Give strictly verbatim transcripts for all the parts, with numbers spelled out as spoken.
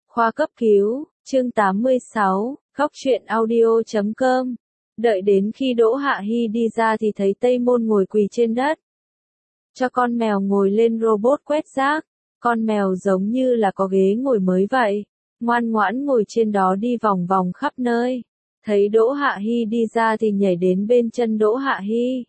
Khoa cấp cứu, chương tám mươi sáu, khóc chuyện audio chấm com. Đợi đến khi Đỗ Hạ Hi đi ra thì thấy Tây Môn ngồi quỳ trên đất. Cho con mèo ngồi lên robot quét rác. Con mèo giống như là có ghế ngồi mới vậy. Ngoan ngoãn ngồi trên đó đi vòng vòng khắp nơi. Thấy Đỗ Hạ Hi đi ra thì nhảy đến bên chân Đỗ Hạ Hi.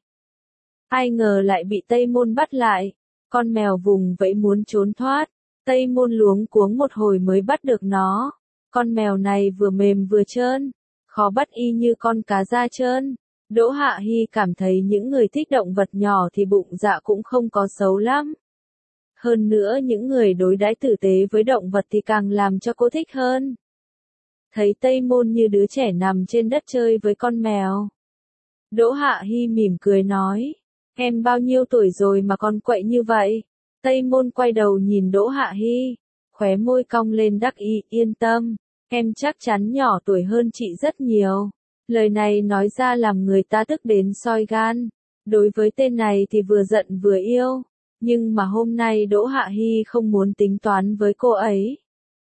Ai ngờ lại bị Tây Môn bắt lại. Con mèo vùng vẫy muốn trốn thoát. Tây Môn luống cuống một hồi mới bắt được nó. Con mèo này vừa mềm vừa trơn. Khó bắt y như con cá da trơn. Đỗ Hạ Hi cảm thấy những người thích động vật nhỏ thì bụng dạ cũng không có xấu lắm. Hơn nữa những người đối đãi tử tế với động vật thì càng làm cho cô thích hơn. Thấy Tây Môn như đứa trẻ nằm trên đất chơi với con mèo. Đỗ Hạ Hi mỉm cười nói, em bao nhiêu tuổi rồi mà còn quậy như vậy? Tây Môn quay đầu nhìn Đỗ Hạ Hi, khóe môi cong lên đắc ý, yên tâm, em chắc chắn nhỏ tuổi hơn chị rất nhiều. Lời này nói ra làm người ta tức đến soi gan. Đối với tên này thì vừa giận vừa yêu. Nhưng mà hôm nay Đỗ Hạ Hi không muốn tính toán với cô ấy.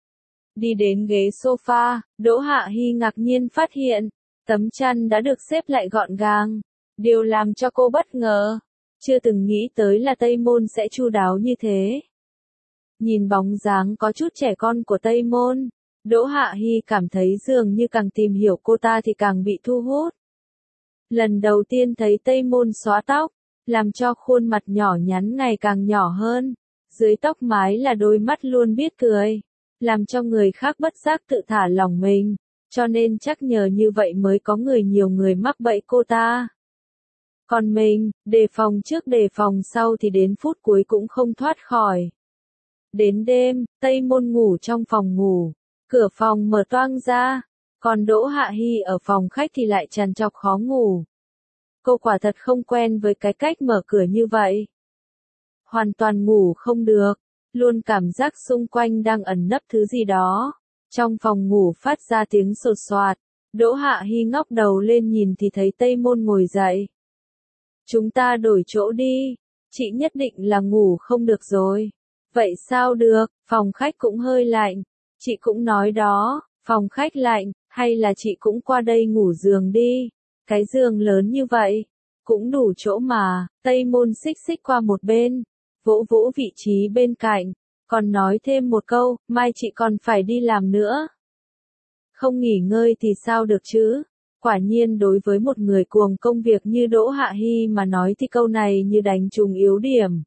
Đi đến ghế sofa, Đỗ Hạ Hi ngạc nhiên phát hiện, tấm chăn đã được xếp lại gọn gàng. Điều làm cho cô bất ngờ. Chưa từng nghĩ tới là Tây Môn sẽ chu đáo như thế. Nhìn bóng dáng có chút trẻ con của Tây Môn, Đỗ Hạ Hi cảm thấy dường như càng tìm hiểu cô ta thì càng bị thu hút. Lần đầu tiên thấy Tây Môn xóa tóc, làm cho khuôn mặt nhỏ nhắn ngày càng nhỏ hơn. Dưới tóc mái là đôi mắt luôn biết cười, làm cho người khác bất giác tự thả lỏng mình. Cho nên chắc nhờ như vậy mới có người nhiều người mắc bẫy cô ta. Còn mình, đề phòng trước đề phòng sau thì đến phút cuối cũng không thoát khỏi. Đến đêm, Tây Môn ngủ trong phòng ngủ, cửa phòng mở toang ra, còn Đỗ Hạ Hi ở phòng khách thì lại trằn trọc khó ngủ. Cô quả thật không quen với cái cách mở cửa như vậy. Hoàn toàn ngủ không được, luôn cảm giác xung quanh đang ẩn nấp thứ gì đó. Trong phòng ngủ phát ra tiếng sột soạt, Đỗ Hạ Hi ngóc đầu lên nhìn thì thấy Tây Môn ngồi dậy. Chúng ta đổi chỗ đi, chị nhất định là ngủ không được rồi. Vậy sao được, phòng khách cũng hơi lạnh, chị cũng nói đó, phòng khách lạnh, hay là chị cũng qua đây ngủ giường đi, cái giường lớn như vậy, cũng đủ chỗ mà. Tây Môn xích xích qua một bên, vỗ vỗ vị trí bên cạnh, còn nói thêm một câu, mai chị còn phải đi làm nữa. Không nghỉ ngơi thì sao được chứ? Quả nhiên đối với một người cuồng công việc như Đỗ Hạ Hi mà nói thì câu này như đánh trúng yếu điểm.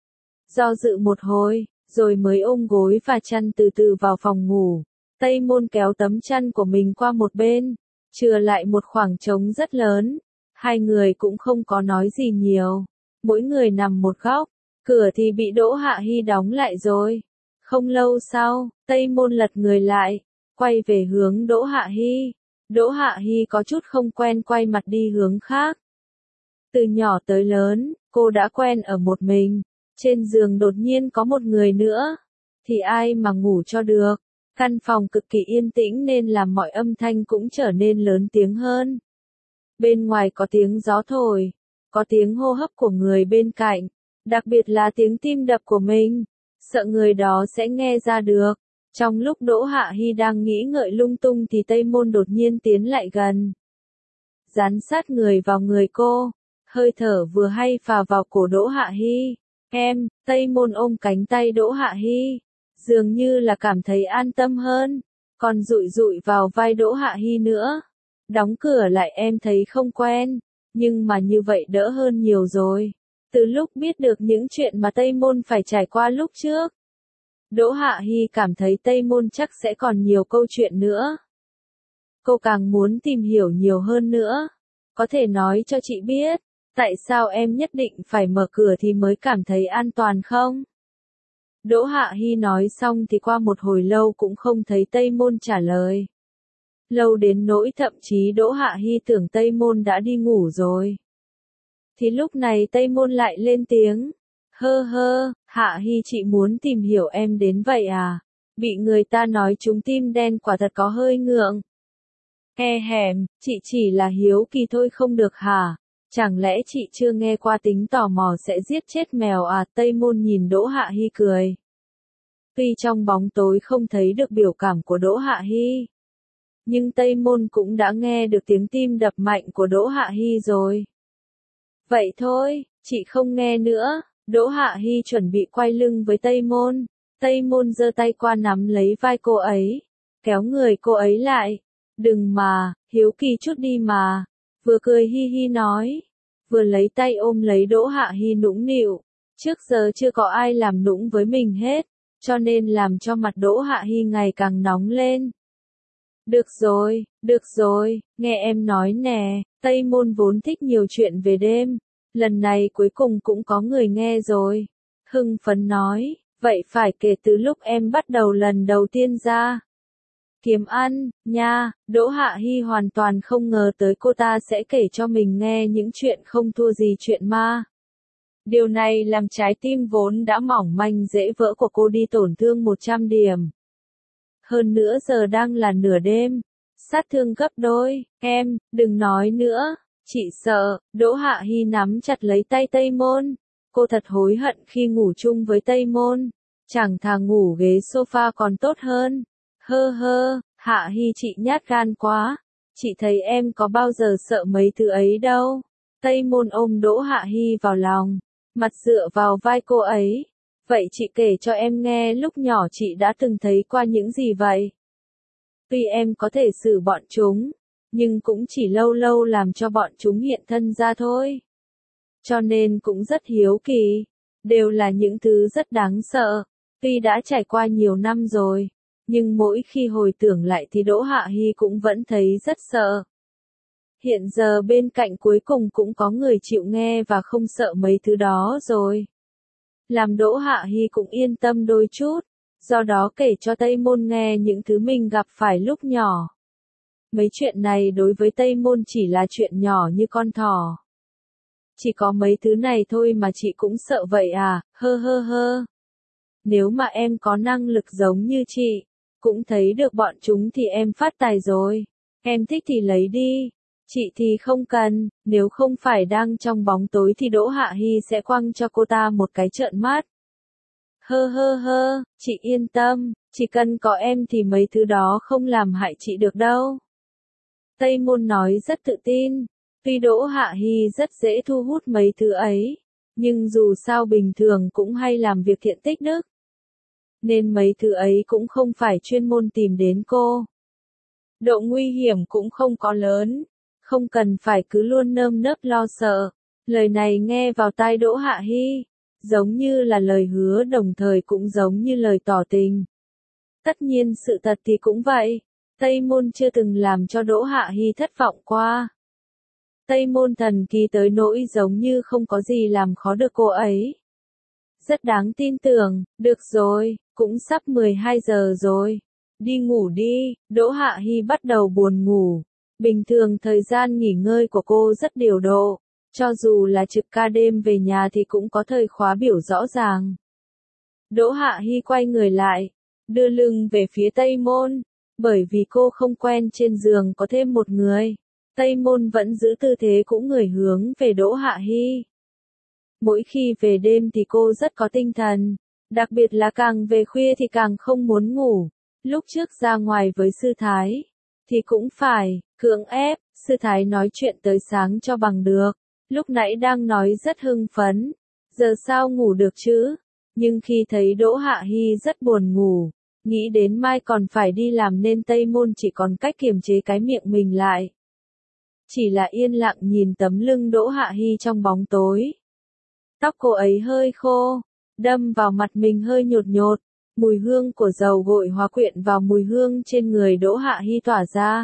Do dự một hồi, rồi mới ôm gối và chăn từ từ vào phòng ngủ. Tây Môn kéo tấm chăn của mình qua một bên, chừa lại một khoảng trống rất lớn. Hai người cũng không có nói gì nhiều, mỗi người nằm một góc. Cửa thì bị Đỗ Hạ Hi đóng lại rồi. Không lâu sau, Tây Môn lật người lại, quay về hướng Đỗ Hạ Hi. Đỗ Hạ Hi có chút không quen quay mặt đi hướng khác. Từ nhỏ tới lớn, cô đã quen ở một mình. Trên giường đột nhiên có một người nữa, thì ai mà ngủ cho được. Căn phòng cực kỳ yên tĩnh nên làm mọi âm thanh cũng trở nên lớn tiếng hơn. Bên ngoài có tiếng gió thổi, có tiếng hô hấp của người bên cạnh, đặc biệt là tiếng tim đập của mình, sợ người đó sẽ nghe ra được. Trong lúc Đỗ Hạ Hi đang nghĩ ngợi lung tung thì Tây Môn đột nhiên tiến lại gần. Dán sát người vào người cô, hơi thở vừa hay phà vào cổ Đỗ Hạ Hi. Em, Tây Môn ôm cánh tay Đỗ Hạ Hi, dường như là cảm thấy an tâm hơn, còn dụi dụi vào vai Đỗ Hạ Hi nữa. Đóng cửa lại em thấy không quen, nhưng mà như vậy đỡ hơn nhiều rồi. Từ lúc biết được những chuyện mà Tây Môn phải trải qua lúc trước, Đỗ Hạ Hi cảm thấy Tây Môn chắc sẽ còn nhiều câu chuyện nữa. Cô càng muốn tìm hiểu nhiều hơn nữa. Có thể nói cho chị biết, tại sao em nhất định phải mở cửa thì mới cảm thấy an toàn không? Đỗ Hạ Hi nói xong thì qua một hồi lâu cũng không thấy Tây Môn trả lời. Lâu đến nỗi thậm chí Đỗ Hạ Hi tưởng Tây Môn đã đi ngủ rồi. Thì lúc này Tây Môn lại lên tiếng. Hơ hơ, Hạ Hi chị muốn tìm hiểu em đến vậy à? Bị người ta nói trúng tim đen quả thật có hơi ngượng. He hèm, chị chỉ là hiếu kỳ thôi không được hả? Chẳng lẽ chị chưa nghe qua tính tò mò sẽ giết chết mèo à? Tây Môn nhìn Đỗ Hạ Hi cười. Tuy trong bóng tối không thấy được biểu cảm của Đỗ Hạ Hy, nhưng Tây Môn cũng đã nghe được tiếng tim đập mạnh của Đỗ Hạ Hy rồi. Vậy thôi, chị không nghe nữa. Đỗ Hạ Hy chuẩn bị quay lưng với Tây Môn. Tây Môn giơ tay qua nắm lấy vai cô ấy, kéo người cô ấy lại. Đừng mà, hiếu kỳ chút đi mà. Vừa cười hi hi nói, vừa lấy tay ôm lấy Đỗ Hạ Hy nũng nịu. Trước giờ chưa có ai làm nũng với mình hết, cho nên làm cho mặt Đỗ Hạ Hy ngày càng nóng lên. Được rồi, được rồi, nghe em nói nè. Tây Môn vốn thích nhiều chuyện về đêm, lần này cuối cùng cũng có người nghe rồi. Hưng phấn nói, vậy phải kể từ lúc em bắt đầu lần đầu tiên ra kiếm ăn, nha. Đỗ Hạ Hy hoàn toàn không ngờ tới cô ta sẽ kể cho mình nghe những chuyện không thua gì chuyện ma. Điều này làm trái tim vốn đã mỏng manh dễ vỡ của cô đi tổn thương một trăm điểm. Hơn nữa giờ đang là nửa đêm, sát thương gấp đôi. Em, đừng nói nữa, chị sợ. Đỗ Hạ Hy nắm chặt lấy tay Tây Môn. Cô thật hối hận khi ngủ chung với Tây Môn. Chẳng thà ngủ ghế sofa còn tốt hơn. Hơ hơ, Hạ Hy chị nhát gan quá. Chị thấy em có bao giờ sợ mấy thứ ấy đâu. Tây Môn ôm Đỗ Hạ Hy vào lòng, mặt dựa vào vai cô ấy. Vậy chị kể cho em nghe lúc nhỏ chị đã từng thấy qua những gì vậy? Tuy em có thể xử bọn chúng, nhưng cũng chỉ lâu lâu làm cho bọn chúng hiện thân ra thôi. Cho nên cũng rất hiếu kỳ. Đều là những thứ rất đáng sợ. Tuy đã trải qua nhiều năm rồi, nhưng mỗi khi hồi tưởng lại thì Đỗ Hạ Hy cũng vẫn thấy rất sợ. Hiện giờ bên cạnh cuối cùng cũng có người chịu nghe và không sợ mấy thứ đó rồi. Làm Đỗ Hạ Hy cũng yên tâm đôi chút, do đó kể cho Tây Môn nghe những thứ mình gặp phải lúc nhỏ. Mấy chuyện này đối với Tây Môn chỉ là chuyện nhỏ như con thỏ. Chỉ có mấy thứ này thôi mà chị cũng sợ vậy à, hơ hơ hơ. Nếu mà em có năng lực giống như chị, cũng thấy được bọn chúng thì em phát tài rồi. Em thích thì lấy đi. Chị thì không cần, nếu không phải đang trong bóng tối thì Đỗ Hạ Hy sẽ quăng cho cô ta một cái trợn mắt. Hơ hơ hơ, chị yên tâm, chỉ cần có em thì mấy thứ đó không làm hại chị được đâu. Tây Môn nói rất tự tin, tuy Đỗ Hạ Hy rất dễ thu hút mấy thứ ấy, nhưng dù sao bình thường cũng hay làm việc thiện tích đức. Nên mấy thứ ấy cũng không phải chuyên môn tìm đến cô. Độ nguy hiểm cũng không có lớn. Không cần phải cứ luôn nơm nớp lo sợ. Lời này nghe vào tai Đỗ Hạ Hy, giống như là lời hứa đồng thời cũng giống như lời tỏ tình. Tất nhiên sự thật thì cũng vậy. Tây Môn chưa từng làm cho Đỗ Hạ Hy thất vọng qua. Tây Môn thần kỳ tới nỗi giống như không có gì làm khó được cô ấy. Rất đáng tin tưởng. Được rồi, cũng sắp mười hai giờ rồi. Đi ngủ đi. Đỗ Hạ Hy bắt đầu buồn ngủ. Bình thường thời gian nghỉ ngơi của cô rất điều độ, cho dù là trực ca đêm về nhà thì cũng có thời khóa biểu rõ ràng. Đỗ Hạ Hy quay người lại, đưa lưng về phía Tây Môn, bởi vì cô không quen trên giường có thêm một người. Tây Môn vẫn giữ tư thế cũng người hướng về Đỗ Hạ Hy. Mỗi khi về đêm thì cô rất có tinh thần, đặc biệt là càng về khuya thì càng không muốn ngủ. Lúc trước ra ngoài với sư thái, thì cũng phải cưỡng ép. Sư thái nói chuyện tới sáng cho bằng được. Lúc nãy đang nói rất hưng phấn, giờ sao ngủ được chứ? Nhưng khi thấy Đỗ Hạ Hy rất buồn ngủ, nghĩ đến mai còn phải đi làm nên Tây Môn chỉ còn cách kiềm chế cái miệng mình lại. Chỉ là yên lặng nhìn tấm lưng Đỗ Hạ Hy trong bóng tối. Tóc cô ấy hơi khô, đâm vào mặt mình hơi nhột nhột, mùi hương của dầu gội hòa quyện vào mùi hương trên người Đỗ Hạ Hy tỏa ra.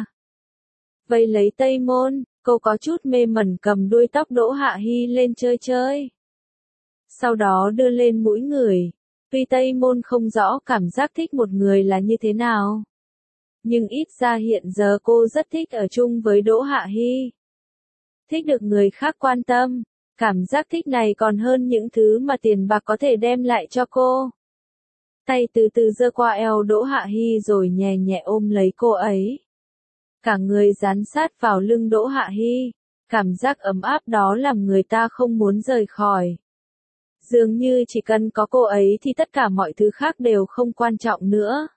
Vây lấy Tây Môn, cô có chút mê mẩn cầm đuôi tóc Đỗ Hạ Hy lên chơi chơi. Sau đó đưa lên mũi người. Tuy Tây Môn không rõ cảm giác thích một người là như thế nào, nhưng ít ra hiện giờ cô rất thích ở chung với Đỗ Hạ Hy. Thích được người khác quan tâm, cảm giác thích này còn hơn những thứ mà tiền bạc có thể đem lại cho cô. Tay từ từ giơ qua eo Đỗ Hạ Hy rồi nhẹ nhẹ ôm lấy cô ấy. Cả người dán sát vào lưng Đỗ Hạ Hy, cảm giác ấm áp đó làm người ta không muốn rời khỏi. Dường như chỉ cần có cô ấy thì tất cả mọi thứ khác đều không quan trọng nữa.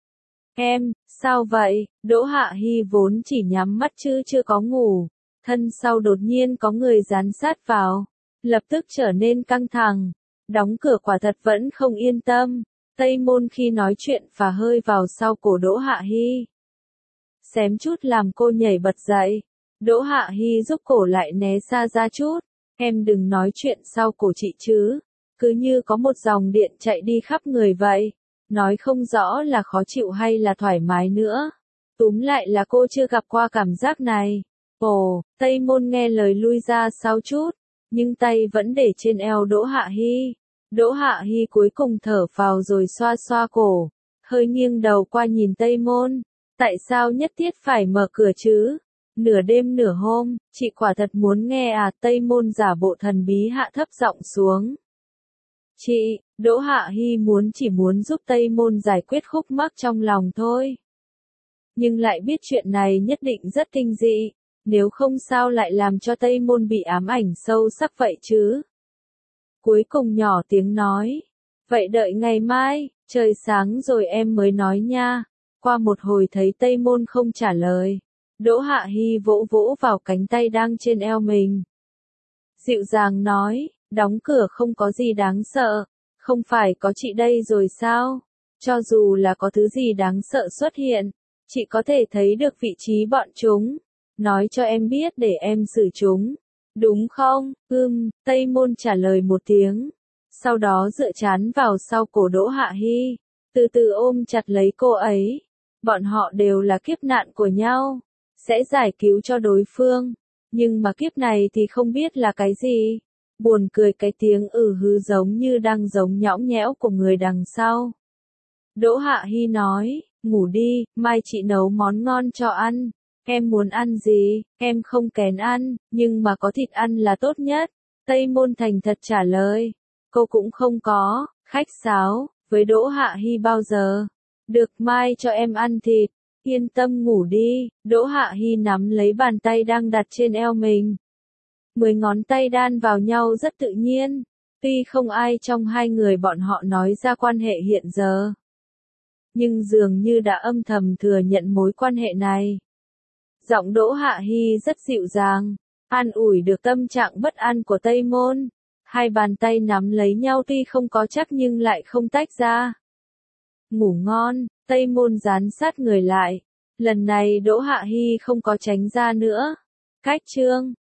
Em, sao vậy? Đỗ Hạ Hi vốn chỉ nhắm mắt chứ chưa có ngủ. Thân sau đột nhiên có người dán sát vào. Lập tức trở nên căng thẳng. Đóng cửa quả thật vẫn không yên tâm. Tây Môn khi nói chuyện phả hơi vào sau cổ Đỗ Hạ Hi. Xém chút làm cô nhảy bật dậy. Đỗ Hạ Hi giúp cổ lại né xa ra chút. Em đừng nói chuyện sau cổ chị chứ. Cứ như có một dòng điện chạy đi khắp người vậy. Nói không rõ là khó chịu hay là thoải mái nữa. Túm lại là cô chưa gặp qua cảm giác này. Ồ, Tây Môn nghe lời lui ra sau chút. Nhưng tay vẫn để trên eo Đỗ Hạ Hi. Đỗ Hạ Hi cuối cùng thở phào rồi xoa xoa cổ. Hơi nghiêng đầu qua nhìn Tây Môn. Tại sao nhất thiết phải mở cửa chứ? Nửa đêm nửa hôm, chị quả thật muốn nghe à? Tây Môn giả bộ thần bí hạ thấp giọng xuống. Chị, Đỗ Hạ Hi muốn chỉ muốn giúp Tây Môn giải quyết khúc mắc trong lòng thôi. Nhưng lại biết chuyện này nhất định rất kinh dị, nếu không sao lại làm cho Tây Môn bị ám ảnh sâu sắc vậy chứ. Cuối cùng nhỏ tiếng nói, vậy đợi ngày mai, trời sáng rồi em mới nói nha. Qua một hồi thấy Tây Môn không trả lời, Đỗ Hạ Hi vỗ vỗ vào cánh tay đang trên eo mình. Dịu dàng nói, đóng cửa không có gì đáng sợ, không phải có chị đây rồi sao? Cho dù là có thứ gì đáng sợ xuất hiện, chị có thể thấy được vị trí bọn chúng, nói cho em biết để em xử chúng. Đúng không? Ừm, Tây Môn trả lời một tiếng. Sau đó dựa trán vào sau cổ Đỗ Hạ Hi, từ từ ôm chặt lấy cô ấy. Bọn họ đều là kiếp nạn của nhau, sẽ giải cứu cho đối phương. Nhưng mà kiếp này thì không biết là cái gì. Buồn cười cái tiếng ừ hứ giống như đang giống nhõng nhẽo của người đằng sau. Đỗ Hạ Hi nói, ngủ đi, mai chị nấu món ngon cho ăn. Em muốn ăn gì, em không kén ăn, nhưng mà có thịt ăn là tốt nhất. Tây Môn thành thật trả lời. Cô cũng không có, khách sáo, với Đỗ Hạ Hi bao giờ. Được, mai cho em ăn thịt. Yên tâm ngủ đi. Đỗ Hạ Hi nắm lấy bàn tay đang đặt trên eo mình. Mười ngón tay đan vào nhau rất tự nhiên. Tuy không ai trong hai người bọn họ nói ra quan hệ hiện giờ, nhưng dường như đã âm thầm thừa nhận mối quan hệ này. Giọng Đỗ Hạ Hi rất dịu dàng, an ủi được tâm trạng bất an của Tây Môn. Hai bàn tay nắm lấy nhau tuy không có chắc nhưng lại không tách ra. Ngủ ngon, Tây Môn dán sát người lại. Lần này Đỗ Hạ Hi không có tránh ra nữa. Cách chương